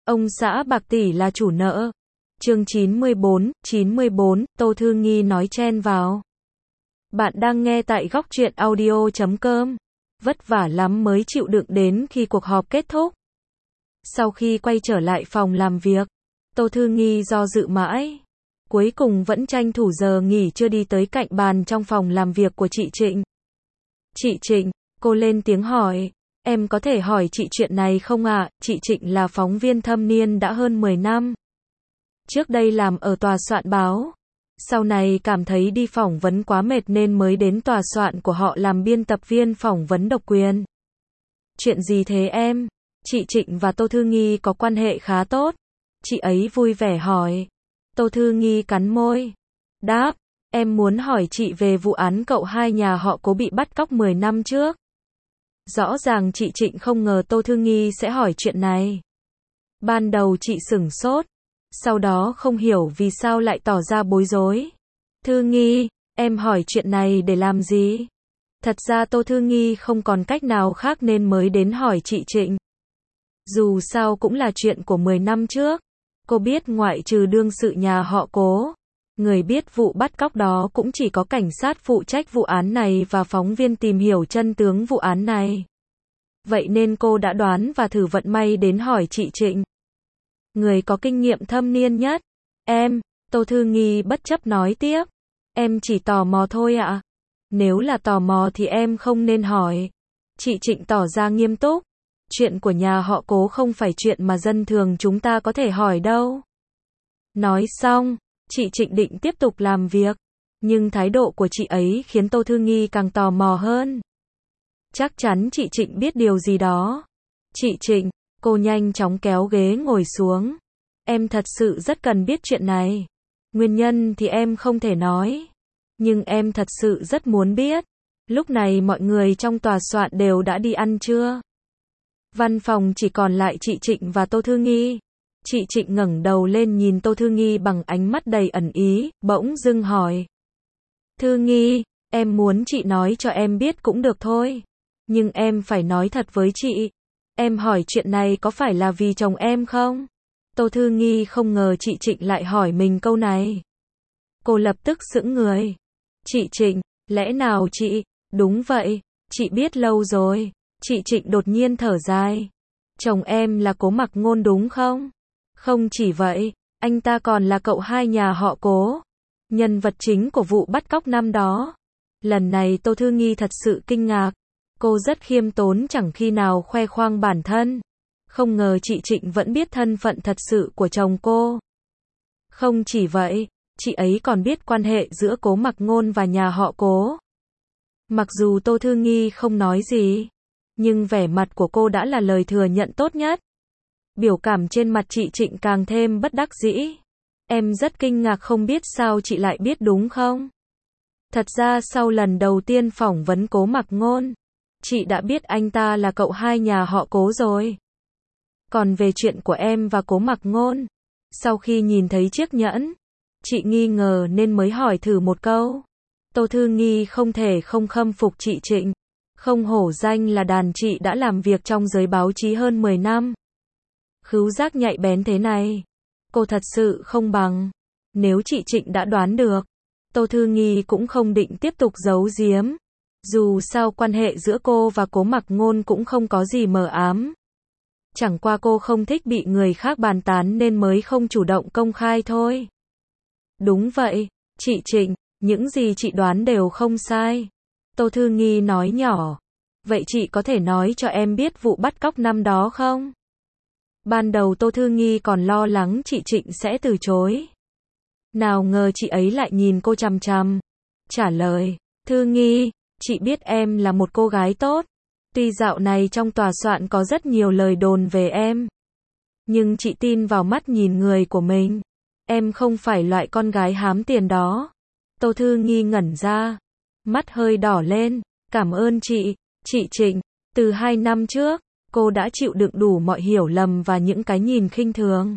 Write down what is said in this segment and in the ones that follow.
Ông xã bạc tỷ là chủ nợ. Chương 94, Tô Thư Nghi nói chen vào. Bạn đang nghe tại góc truyện audio.com. Vất vả lắm mới chịu đựng đến khi cuộc họp kết thúc. Sau khi quay trở lại phòng làm việc, Tô Thư Nghi do dự mãi. Cuối cùng vẫn tranh thủ giờ nghỉ chưa đi tới cạnh bàn trong phòng làm việc của chị Trịnh. Chị Trịnh, cô lên tiếng hỏi. Em có thể hỏi chị chuyện này không ạ? Chị Trịnh là phóng viên thâm niên đã hơn 10 năm. Trước đây làm ở tòa soạn báo. Sau này cảm thấy đi phỏng vấn quá mệt nên mới đến tòa soạn của họ làm biên tập viên phỏng vấn độc quyền. Chuyện gì thế em? Chị Trịnh và Tô Thư Nghi có quan hệ khá tốt. Chị ấy vui vẻ hỏi. Tô Thư Nghi cắn môi. Đáp, em muốn hỏi chị về vụ án cậu hai nhà họ Cố bị bắt cóc 10 năm trước. Rõ ràng chị Trịnh không ngờ Tô Thư Nghi sẽ hỏi chuyện này. Ban đầu chị sửng sốt, sau đó không hiểu vì sao lại tỏ ra bối rối. Thư Nghi, em hỏi chuyện này để làm gì? Thật ra Tô Thư Nghi không còn cách nào khác nên mới đến hỏi chị Trịnh. Dù sao cũng là chuyện của 10 năm trước. Cô biết ngoại trừ đương sự nhà họ Cố, người biết vụ bắt cóc đó cũng chỉ có cảnh sát phụ trách vụ án này và phóng viên tìm hiểu chân tướng vụ án này. Vậy nên cô đã đoán và thử vận may đến hỏi chị Trịnh. Người có kinh nghiệm thâm niên nhất. Em, Tô Thư Nghi bất chấp nói tiếp. Em chỉ tò mò thôi ạ. Nếu là tò mò thì em không nên hỏi. Chị Trịnh tỏ ra nghiêm túc. Chuyện của nhà họ Cố không phải chuyện mà dân thường chúng ta có thể hỏi đâu. Nói xong, chị Trịnh định tiếp tục làm việc. Nhưng thái độ của chị ấy khiến Tô Thư Nghi càng tò mò hơn. Chắc chắn chị Trịnh biết điều gì đó. Chị Trịnh, cô nhanh chóng kéo ghế ngồi xuống. Em thật sự rất cần biết chuyện này. Nguyên nhân thì em không thể nói. Nhưng em thật sự rất muốn biết. Lúc này mọi người trong tòa soạn đều đã đi ăn trưa. Văn phòng chỉ còn lại chị Trịnh và Tô Thư Nghi. Chị Trịnh ngẩng đầu lên nhìn Tô Thư Nghi bằng ánh mắt đầy ẩn ý, bỗng dưng hỏi. Thư Nghi, em muốn chị nói cho em biết cũng được thôi. Nhưng em phải nói thật với chị. Em hỏi chuyện này có phải là vì chồng em không? Tô Thư Nghi không ngờ chị Trịnh lại hỏi mình câu này. Cô lập tức sững người. Chị Trịnh, lẽ nào chị? Đúng vậy, chị biết lâu rồi. Chị Trịnh đột nhiên thở dài. Chồng em là Cố Mặc Ngôn đúng không? Không chỉ vậy, anh ta còn là cậu hai nhà họ Cố. Nhân vật chính của vụ bắt cóc năm đó. Lần này Tô Thư Nghi thật sự kinh ngạc. Cô rất khiêm tốn chẳng khi nào khoe khoang bản thân. Không ngờ chị Trịnh vẫn biết thân phận thật sự của chồng cô. Không chỉ vậy, chị ấy còn biết quan hệ giữa Cố Mặc Ngôn và nhà họ Cố. Mặc dù Tô Thư Nghi không nói gì, nhưng vẻ mặt của cô đã là lời thừa nhận tốt nhất. Biểu cảm trên mặt chị Trịnh càng thêm bất đắc dĩ. Em rất kinh ngạc không biết sao chị lại biết đúng không? Thật ra sau lần đầu tiên phỏng vấn Cố Mặc Ngôn, chị đã biết anh ta là cậu hai nhà họ Cố rồi. Còn về chuyện của em và Cố Mặc Ngôn, sau khi nhìn thấy chiếc nhẫn, chị nghi ngờ nên mới hỏi thử một câu. Tô Thư Nghi không thể không khâm phục chị Trịnh. Không hổ danh là đàn chị đã làm việc trong giới báo chí hơn 10 năm. Khứu giác nhạy bén thế này, cô thật sự không bằng. Nếu chị Trịnh đã đoán được, Tô Thư Nghi cũng không định tiếp tục giấu giếm. Dù sao quan hệ giữa cô và Cố Mặc Ngôn cũng không có gì mờ ám. Chẳng qua cô không thích bị người khác bàn tán nên mới không chủ động công khai thôi. Đúng vậy, chị Trịnh, những gì chị đoán đều không sai. Tô Thư Nghi nói nhỏ. Vậy chị có thể nói cho em biết vụ bắt cóc năm đó không? Ban đầu Tô Thư Nghi còn lo lắng chị Trịnh sẽ từ chối. Nào ngờ chị ấy lại nhìn cô chằm chằm. Trả lời, Thư Nghi, chị biết em là một cô gái tốt. Tuy dạo này trong tòa soạn có rất nhiều lời đồn về em. Nhưng chị tin vào mắt nhìn người của mình. Em không phải loại con gái hám tiền đó. Tô Thư Nghi ngẩn ra. Mắt hơi đỏ lên. Cảm ơn chị Trịnh. Từ 2 năm trước, cô đã chịu đựng đủ mọi hiểu lầm và những cái nhìn khinh thường.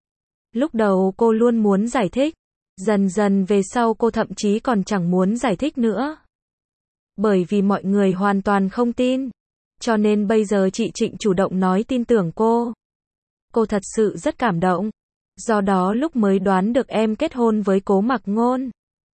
Lúc đầu cô luôn muốn giải thích. Dần dần về sau cô thậm chí còn chẳng muốn giải thích nữa. Bởi vì mọi người hoàn toàn không tin. Cho nên bây giờ chị Trịnh chủ động nói tin tưởng cô. Cô thật sự rất cảm động. Do đó lúc mới đoán được em kết hôn với Cố Mặc Ngôn,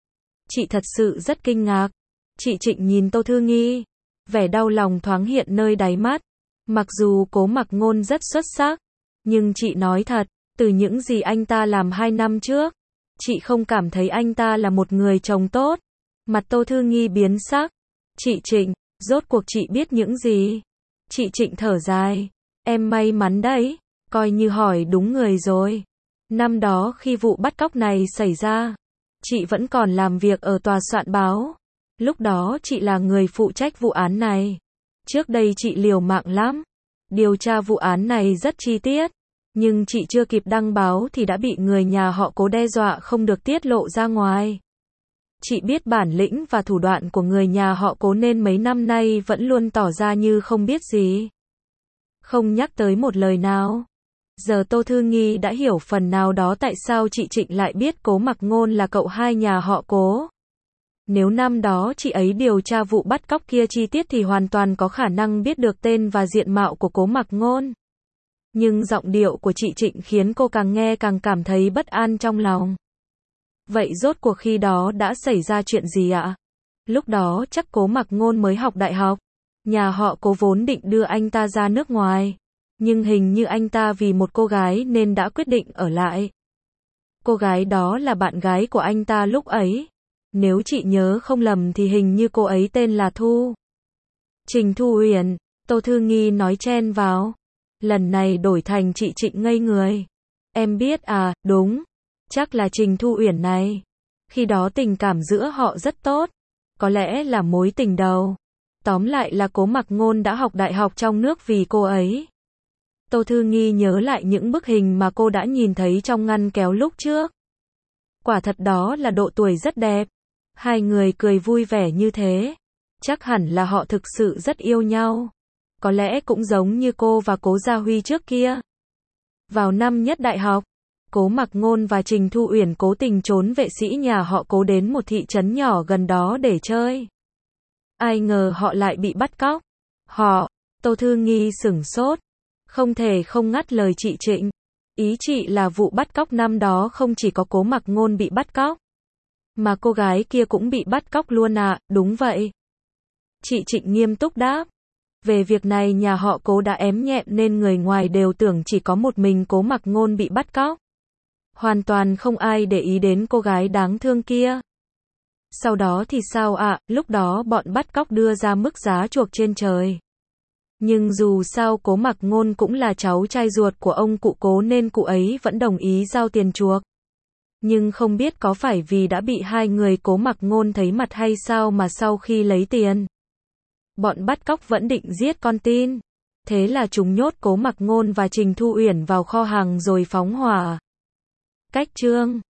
chị thật sự rất kinh ngạc. Chị Trịnh nhìn Tô Thư Nghi, vẻ đau lòng thoáng hiện nơi đáy mắt. Mặc dù Cố Mặc Ngôn rất xuất sắc, nhưng chị nói thật, từ những gì anh ta làm 2 năm trước, chị không cảm thấy anh ta là một người chồng tốt. Mặt Tô Thư Nghi biến sắc. Chị Trịnh, rốt cuộc chị biết những gì? Chị Trịnh thở dài. Em may mắn đấy, coi như hỏi đúng người rồi. Năm đó khi vụ bắt cóc này xảy ra, chị vẫn còn làm việc ở tòa soạn báo. Lúc đó chị là người phụ trách vụ án này. Trước đây chị liều mạng lắm, điều tra vụ án này rất chi tiết. Nhưng chị chưa kịp đăng báo thì đã bị người nhà họ Cố đe dọa không được tiết lộ ra ngoài. Chị biết bản lĩnh và thủ đoạn của người nhà họ Cố nên mấy năm nay vẫn luôn tỏ ra như không biết gì, không nhắc tới một lời nào. Giờ Tô Thư Nghi đã hiểu phần nào đó tại sao chị Trịnh lại biết Cố Mặc Ngôn là cậu hai nhà họ Cố. Nếu năm đó chị ấy điều tra vụ bắt cóc kia chi tiết thì hoàn toàn có khả năng biết được tên và diện mạo của Cố Mặc Ngôn. Nhưng giọng điệu của chị Trịnh khiến cô càng nghe càng cảm thấy bất an trong lòng. Vậy rốt cuộc khi đó đã xảy ra chuyện gì ạ? Lúc đó chắc Cố Mặc Ngôn mới học đại học. Nhà họ Cố vốn định đưa anh ta ra nước ngoài. Nhưng hình như anh ta vì một cô gái nên đã quyết định ở lại. Cô gái đó là bạn gái của anh ta lúc ấy. Nếu chị nhớ không lầm thì hình như cô ấy tên là Thu. Trình Thu Uyển, Tô Thư Nghi nói chen vào. Lần này đổi thành chị Trịnh ngây người. Em biết à, đúng. Chắc là Trình Thu Uyển này. Khi đó tình cảm giữa họ rất tốt. Có lẽ là mối tình đầu. Tóm lại là Cố Mặc Ngôn đã học đại học trong nước vì cô ấy. Tô Thư Nghi nhớ lại những bức hình mà cô đã nhìn thấy trong ngăn kéo lúc trước. Quả thật đó là độ tuổi rất đẹp. Hai người cười vui vẻ như thế. Chắc hẳn là họ thực sự rất yêu nhau. Có lẽ cũng giống như cô và Cố Gia Huy trước kia. Vào năm nhất đại học, Cố Mặc Ngôn và Trình Thu Uyển cố tình trốn vệ sĩ nhà họ Cố đến một thị trấn nhỏ gần đó để chơi. Ai ngờ họ lại bị bắt cóc. Tô Thư Nghi sửng sốt. Không thể không ngắt lời chị Trịnh. Ý chị là vụ bắt cóc năm đó không chỉ có Cố Mặc Ngôn bị bắt cóc, mà cô gái kia cũng bị bắt cóc luôn à? Đúng vậy. Chị Trịnh nghiêm túc đáp. Về việc này nhà họ Cố đã ém nhẹm nên người ngoài đều tưởng chỉ có một mình Cố Mặc Ngôn bị bắt cóc. Hoàn toàn không ai để ý đến cô gái đáng thương kia. Sau đó thì sao ạ? Lúc đó bọn bắt cóc đưa ra mức giá chuộc trên trời. Nhưng dù sao Cố Mặc Ngôn cũng là cháu trai ruột của ông cụ Cố nên cụ ấy vẫn đồng ý giao tiền chuộc. Nhưng không biết có phải vì đã bị hai người Cố Mặc Ngôn thấy mặt hay sao mà sau khi lấy tiền, bọn bắt cóc vẫn định giết con tin. Thế là chúng nhốt Cố Mặc Ngôn và Trình Thu Uyển vào kho hàng rồi phóng hỏa. Cách chương